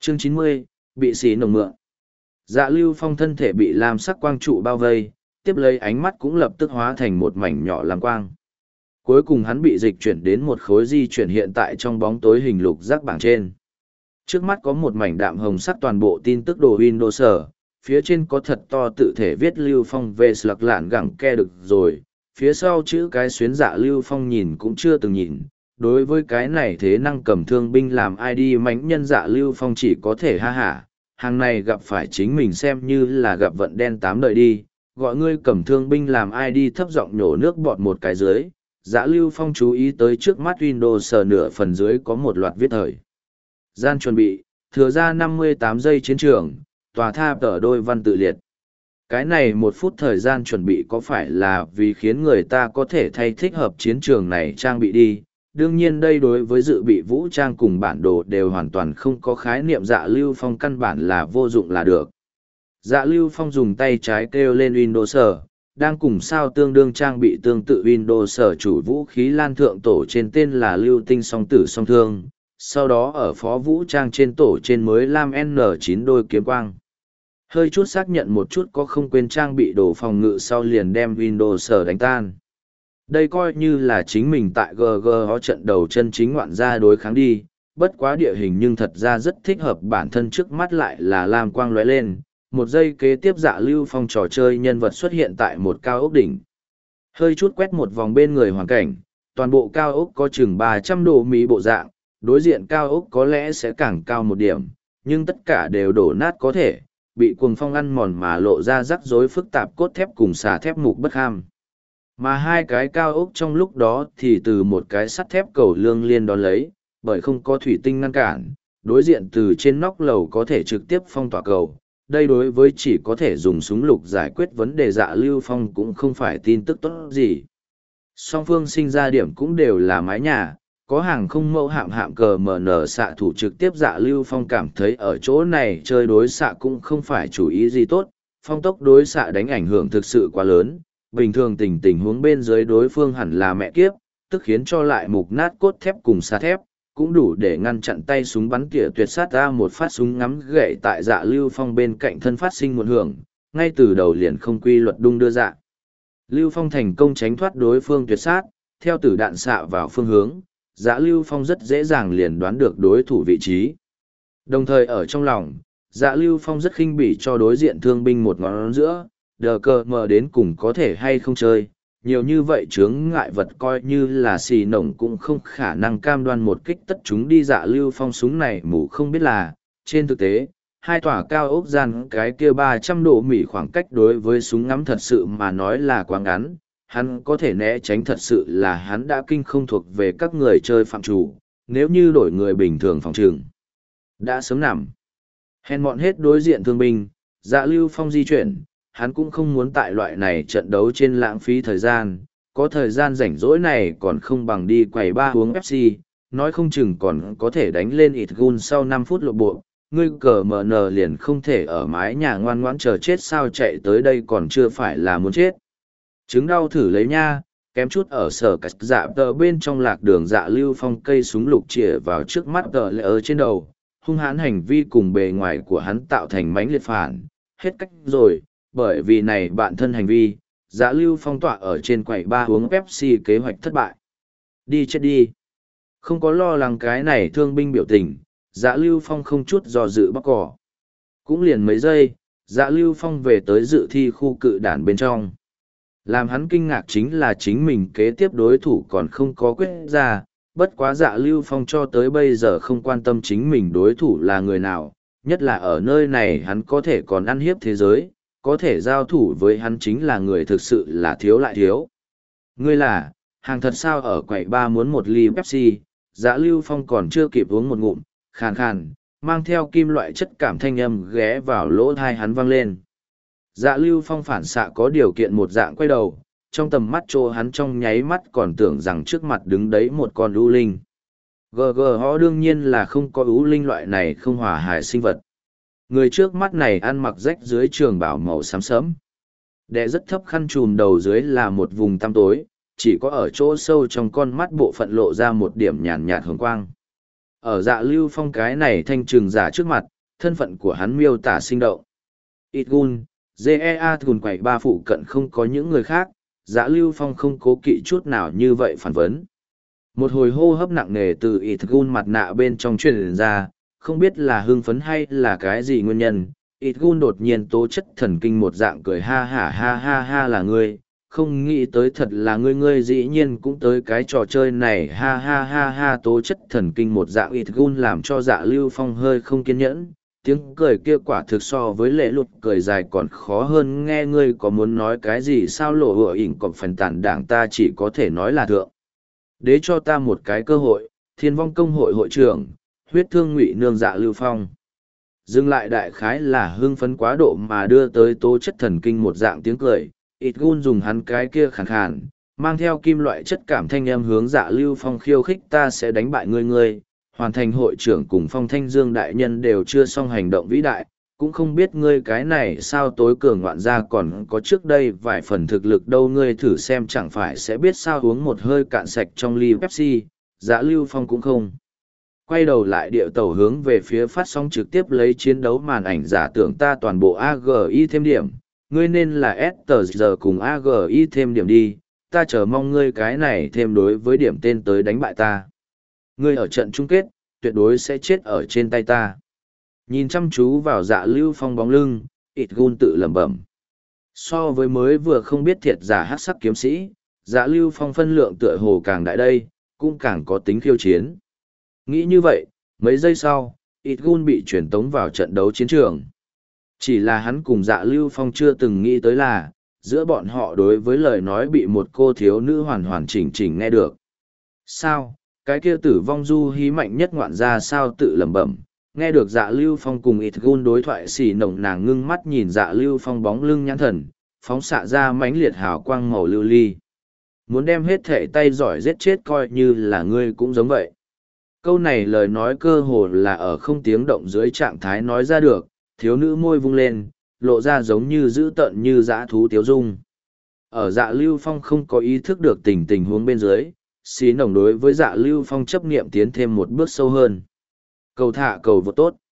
Chương 90, bị xí nồng mượn. Dạ Lưu Phong thân thể bị lam sắc quang trụ bao vây, tiếp lấy ánh mắt cũng lập tức hóa thành một mảnh nhỏ lam quang. Cuối cùng hắn bị dịch chuyển đến một khối di chuyển hiện tại trong bóng tối hình lục giác bảng trên. Trước mắt có một mảnh đạm hồng sắc toàn bộ tin tức đồ Windows, phía trên có thật to tự thể viết Lưu Phong về sạc lạn gẳng ke được rồi, phía sau chữ cái xuyến Dạ Lưu Phong nhìn cũng chưa từng nhìn. Đối với cái này thế năng cầm thương binh làm ID mánh nhân Dạ Lưu Phong chỉ có thể ha hả, hàng này gặp phải chính mình xem như là gặp vận đen 8 đời đi, gọi ngươi cầm thương binh làm ID thấp giọng nhổ nước bọt một cái dưới. Dạ Lưu Phong chú ý tới trước mắt Windows nửa phần dưới có một loạt viết thời gian chuẩn bị, thừa ra 58 giây chiến trường, tòa tháp tờ đôi văn tự liệt. Cái này 1 phút thời gian chuẩn bị có phải là vì khiến người ta có thể thay thích hợp chiến trường này trang bị đi. Đương nhiên đây đối với dự bị vũ trang cùng bản đồ đều hoàn toàn không có khái niệm. Dạ Lưu Phong căn bản là vô dụng là được. Dạ Lưu Phong dùng tay trái kêu lên Windows, đang cùng sao tương đương trang bị tương tự Windows chủ vũ khí lan thượng tổ trên tên là Lưu Tinh song tử song thương, sau đó ở phó vũ trang trên tổ trên mới lam N9 đôi kiếm quang. Hơi chút xác nhận một chút có không quên trang bị đồ phòng ngự sau liền đem Windows đánh tan. Đây coi như là chính mình tại GGO trận đầu chân chính ngoạn ra đối kháng đi, bất quá địa hình nhưng thật ra rất thích hợp bản thân trước mắt lại là lam quang lóe lên. Một giây kế tiếp Dạ Lưu Phong trò chơi nhân vật xuất hiện tại một cao ốc đỉnh. Hơi chút quét một vòng bên người hoàn cảnh, toàn bộ cao ốc có chừng 300 độ Mỹ bộ dạng, đối diện cao ốc có lẽ sẽ càng cao một điểm, nhưng tất cả đều đổ nát có thể, bị cuồng phong ăn mòn mà lộ ra rắc rối phức tạp cốt thép cùng xà thép mục bất ham. Mà hai cái cao ốc trong lúc đó thì từ một cái sắt thép cầu lương liên đón lấy, bởi không có thủy tinh ngăn cản, đối diện từ trên nóc lầu có thể trực tiếp phong tỏa cầu. Đây đối với chỉ có thể dùng súng lục giải quyết vấn đề Dạ Lưu Phong cũng không phải tin tức tốt gì. Song phương sinh ra điểm cũng đều là mái nhà, có hàng không mẫu hạm cờ MN xạ thủ trực tiếp. Dạ Lưu Phong cảm thấy ở chỗ này chơi đối xạ cũng không phải chủ ý gì tốt, phong tốc đối xạ đánh ảnh hưởng thực sự quá lớn, bình thường tình huống bên dưới đối phương hẳn là mẹ kiếp, tức khiến cho lại mục nát cốt thép cùng xà thép, cũng đủ để ngăn chặn tay súng bắn tỉa tuyệt sát ra một phát súng ngắm gậy tại Dạ Lưu Phong bên cạnh thân phát sinh một hưởng, ngay từ đầu liền không quy luật đung đưa Dạ Lưu Phong thành công tránh thoát đối phương tuyệt sát, theo tử đạn xạ vào phương hướng, Dạ Lưu Phong rất dễ dàng liền đoán được đối thủ vị trí. Đồng thời ở trong lòng, Dạ Lưu Phong rất khinh bỉ cho đối diện thương binh một ngón giữa, đờ cờ mờ đến cùng có thể hay không chơi. Nhiều như vậy chướng ngại vật coi như là xì nổng cũng không khả năng cam đoan một kích tất chúng đi. Dạ Lưu Phong súng này mù không biết là, trên thực tế, hai tòa cao ốc gian cái kia 300 độ Mỹ khoảng cách đối với súng ngắm thật sự mà nói là quá ngắn, hắn có thể né tránh thật sự là hắn đã kinh không thuộc về các người chơi phạm chủ, nếu như đổi người bình thường phòng trường. Đã sớm nằm. Hèn mọn hết đối diện thương binh, Dạ Lưu Phong di chuyển, hắn cũng không muốn tại loại này trận đấu trên lãng phí thời gian, có thời gian rảnh rỗi này còn không bằng đi quầy ba uống Pepsi, nói không chừng còn có thể đánh lên ít gun sau 5 phút lộ bộ. Ngươi cờ MN liền không thể ở mái nhà ngoan ngoãn chờ chết sao, chạy tới đây còn chưa phải là muốn chết. Chứng đau thử lấy nha, kém chút ở sở cạch dạ tờ bên trong lạc đường. Dạ Lưu Phong cây súng lục chĩa vào trước mắt tờ lệ ở trên đầu, hung hãn hành vi cùng bề ngoài của hắn tạo thành mãnh liệt phản, hết cách rồi, bởi vì này bạn thân hành vi, Dạ Lưu Phong tọa ở trên quầy ba uống Pepsi kế hoạch thất bại. Đi chết đi. Không có lo lắng cái này thương binh biểu tình, Dạ Lưu Phong không chút do dự bóc cỏ. Cũng liền mấy giây, Dạ Lưu Phong về tới dự thi khu cự đản bên trong. Làm hắn kinh ngạc chính là chính mình kế tiếp đối thủ còn không có quyết ra, bất quá Dạ Lưu Phong cho tới bây giờ không quan tâm chính mình đối thủ là người nào, nhất là ở nơi này hắn có thể còn ăn hiếp thế giới, có thể giao thủ với hắn chính là người thực sự là thiếu lại thiếu. Ngươi là, hàng thật sao? Ở quầy ba muốn một ly Pepsi, Dạ Lưu Phong còn chưa kịp uống một ngụm, khàn khàn, mang theo kim loại chất cảm thanh âm ghé vào lỗ tai hắn vang lên. Dạ Lưu Phong phản xạ có điều kiện một dạng quay đầu, trong tầm mắt chỗ hắn trong nháy mắt còn tưởng rằng trước mặt đứng đấy một con ưu linh. Họ đương nhiên là không có ưu linh loại này không hòa hài sinh vật. Người trước mắt này ăn mặc rách dưới trường bào màu xám sẫm. Đè rất thấp khăn trùm đầu dưới là một vùng tăm tối, chỉ có ở chỗ sâu trong con mắt bộ phận lộ ra một điểm nhàn nhạt hồng quang. Ở Dạ Lưu Phong cái này thanh trường giả trước mặt, thân phận của hắn miêu tả sinh động. Itgun, GEA thùn quậy ba phụ cận không có những người khác, Dạ Lưu Phong không cố kỵ chút nào như vậy phản vấn. Một hồi hô hấp nặng nề từ Itgun mặt nạ bên trong truyền ra, không biết là hưng phấn hay là cái gì nguyên nhân. Itgun đột nhiên tố chất thần kinh một dạng cười ha ha ha ha ha là ngươi, không nghĩ tới thật là ngươi dĩ nhiên cũng tới cái trò chơi này ha ha ha ha tố chất thần kinh một dạng Itgun làm cho Dạ Lưu Phong hơi không kiên nhẫn. Tiếng cười kia quả thực so với lệ lụt cười dài còn khó hơn nghe ngươi có muốn nói cái gì sao lộ hựa ỉnh còn phần tản đảng ta chỉ có thể nói là thượng. Đế cho ta một cái cơ hội, Thiên Vong Công hội hội trưởng, huyết thương ngụy nương Dạ Lưu Phong. Dừng lại đại khái là hưng phấn quá độ mà đưa tới tố chất thần kinh một dạng tiếng cười, Itgun dùng hắn cái kia khàn khàn, mang theo kim loại chất cảm thanh em hướng Dạ Lưu Phong khiêu khích ta sẽ đánh bại ngươi. Hoàn thành hội trưởng cùng Phong Thanh Dương đại nhân đều chưa xong hành động vĩ đại, cũng không biết ngươi cái này sao tối cường ngoạn gia còn có trước đây vài phần thực lực đâu ngươi thử xem chẳng phải sẽ biết sao uống một hơi cạn sạch trong ly Pepsi, Dạ Lưu Phong cũng không. Quay đầu lại điệu tàu hướng về phía phát sóng trực tiếp lấy chiến đấu màn ảnh giả tưởng ta toàn bộ AGI thêm điểm, ngươi nên là STG cùng AGI thêm điểm đi, ta chờ mong ngươi cái này thêm đối với điểm tên tới đánh bại ta. Ngươi ở trận chung kết, tuyệt đối sẽ chết ở trên tay ta. Nhìn chăm chú vào Dạ Lưu Phong bóng lưng, Itgun tự lẩm bẩm. So với mới vừa không biết thiệt giả hắc sắc kiếm sĩ, Dạ Lưu Phong phân lượng tựa hồ càng đại đây, cũng càng có tính khiêu chiến. Nghĩ như vậy, mấy giây sau, Itgun bị chuyển tống vào trận đấu chiến trường. Chỉ là hắn cùng Dạ Lưu Phong chưa từng nghĩ tới là, giữa bọn họ đối với lời nói bị một cô thiếu nữ hoàn hoàn chỉnh chỉnh nghe được. Sao? Cái kia tử vong du hí mạnh nhất ngoạn ra sao tự lẩm bẩm, nghe được Dạ Lưu Phong cùng Itgun đối thoại xì nồng nàng ngưng mắt nhìn Dạ Lưu Phong bóng lưng nhãn thần, phóng xạ ra mãnh liệt hào quang màu lưu ly. Muốn đem hết thể tay giỏi giết chết coi như là ngươi cũng giống vậy. Câu này lời nói cơ hồ là ở không tiếng động dưới trạng thái nói ra được, thiếu nữ môi vung lên, lộ ra giống như dữ tợn như dã thú tiếu dung. Ở Dạ Lưu Phong không có ý thức được tình huống bên dưới, xí nồng đối với Dạ Lưu Phong chấp niệm tiến thêm một bước sâu hơn. Cầu thả cầu vượt tốt.